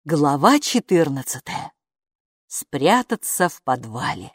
Глава 14. Спрятаться в подвале.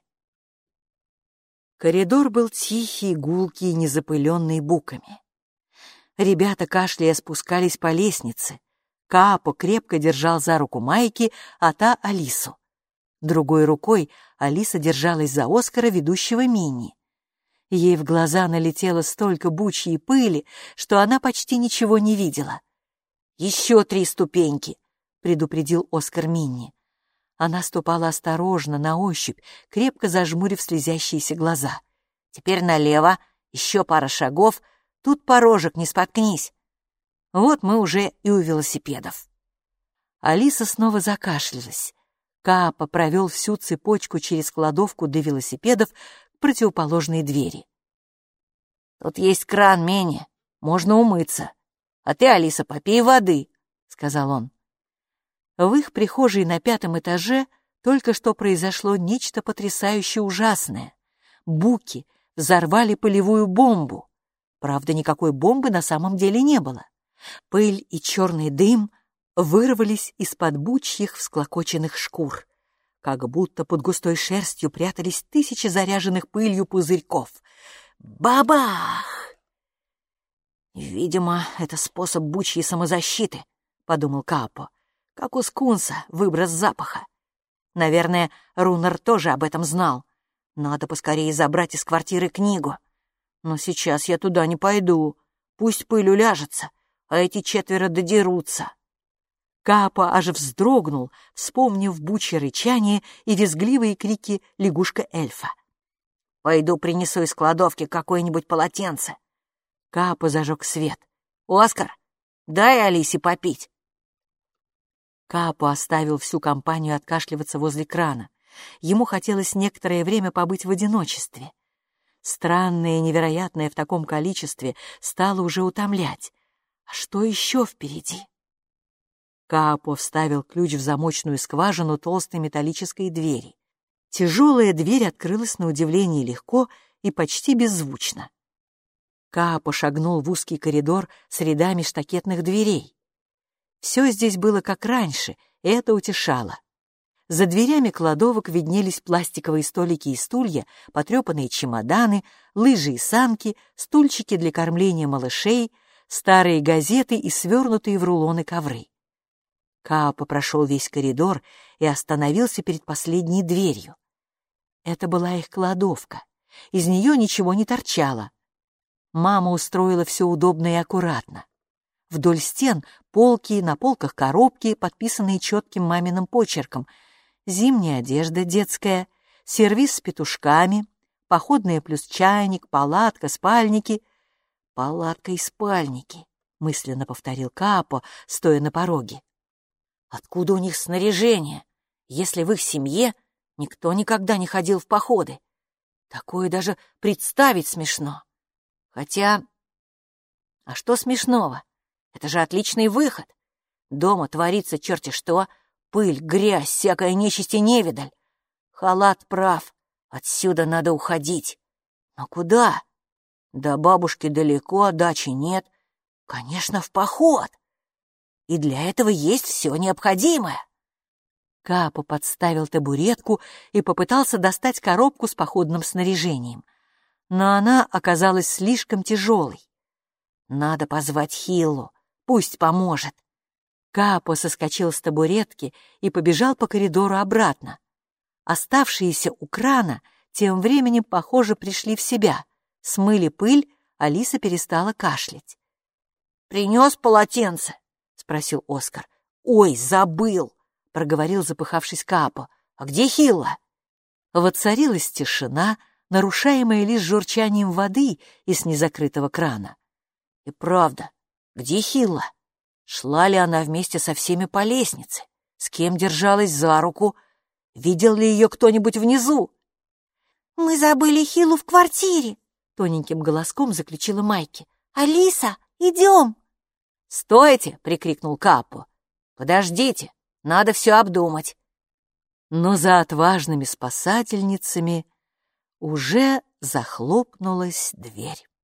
Коридор был тихий, гулкий, незапыленный буками. Ребята, кашляя, спускались по лестнице. Каапо крепко держал за руку Майки, а та — Алису. Другой рукой Алиса держалась за Оскара, ведущего Минни. Ей в глаза налетело столько бучьей пыли, что она почти ничего не видела. «Еще 3 ступеньки!» — предупредил Оскар Минни. Она ступала осторожно, на ощупь, крепко зажмурив слезящиеся глаза. «Теперь налево, еще пара шагов, тут порожек, не споткнись. Вот мы уже и у велосипедов». Алиса снова закашлялась. Каапо провел всю цепочку через кладовку до велосипедов к противоположной двери. «Тут есть кран, Минни, можно умыться. А ты, Алиса, попей воды», — сказал он. В их прихожей на 5-м этаже только что произошло нечто потрясающе ужасное. Буки взорвали пылевую бомбу. Правда, никакой бомбы на самом деле не было. Пыль и черный дым вырвались из-под бучьих всклокоченных шкур. Как будто под густой шерстью прятались 1000 заряженных пылью пузырьков. Бабах! «Видимо, это способ бучьей самозащиты», — подумал Каапо. «Как у скунса, выброс запаха. Наверное, Рунар тоже об этом знал. Надо поскорее забрать из квартиры книгу. Но сейчас я туда не пойду. Пусть пыль уляжется, а эти 4 додерутся». Каапо аж вздрогнул, вспомнив бучье рычание и визгливые крики лягушка-эльфа. «Пойду принесу из кладовки какое-нибудь полотенце». Каапо зажег свет. «Оскар, дай Алисе попить». Каапо оставил всю компанию откашливаться возле крана. Ему хотелось некоторое время побыть в одиночестве. Странное и невероятное в таком количестве стало уже утомлять. А что еще впереди? Каапо вставил ключ в замочную скважину толстой металлической двери. Тяжелая дверь открылась на удивление легко и почти беззвучно. Каапо шагнул в узкий коридор с рядами штакетных дверей. Все здесь было как раньше, и это утешало. За дверями кладовок виднелись пластиковые столики и стулья, потрепанные чемоданы, лыжи и санки, стульчики для кормления малышей, старые газеты и свернутые в рулоны ковры. Каапо прошел весь коридор и остановился перед последней дверью. Это была их кладовка. Из нее ничего не торчало. Мама устроила все удобно и аккуратно. Вдоль стен полки, на полках коробки, подписанные четким маминым почерком. Зимняя одежда детская, сервиз с петушками, походная плюс чайник, палатка, спальники. «Палатка и спальники», — мысленно повторил Каапо, стоя на пороге. «Откуда у них снаряжение, если в их семье никто никогда не ходил в походы? Такое даже представить смешно. Хотя... А что смешного? Это же отличный выход. Дома творится черти что, пыль, грязь, всякая нечисть и невидаль. Халат прав, отсюда надо уходить. Но куда? До бабушки далеко, дачи нет. Конечно, в поход. И для этого есть все необходимое». Каапо подставил табуретку и попытался достать коробку с походным снаряжением. Но она оказалась слишком тяжелой. Надо позвать Хиллу, пусть поможет. Каапо соскочил с табуретки и побежал по коридору обратно. Оставшиеся у крана тем временем, похоже, пришли в себя. Смыли пыль, Алиса перестала кашлять. «Принес полотенце?» — спросил Оскар. «Ой, забыл!» — проговорил, запыхавшись Каапо. «А где Хилла?» Воцарилась тишина, нарушаемая лишь журчанием воды из незакрытого крана. И правда, где Хилла? Шла ли она вместе со всеми по лестнице? С кем держалась за руку? Видел ли ее кто-нибудь внизу? «Мы забыли Хиллу в квартире», — тоненьким голоском заключила Майки. «Алиса, идем!» «Стойте!» — прикрикнул Каапо. «Подождите, надо все обдумать». Но за отважными спасательницами уже захлопнулась дверь.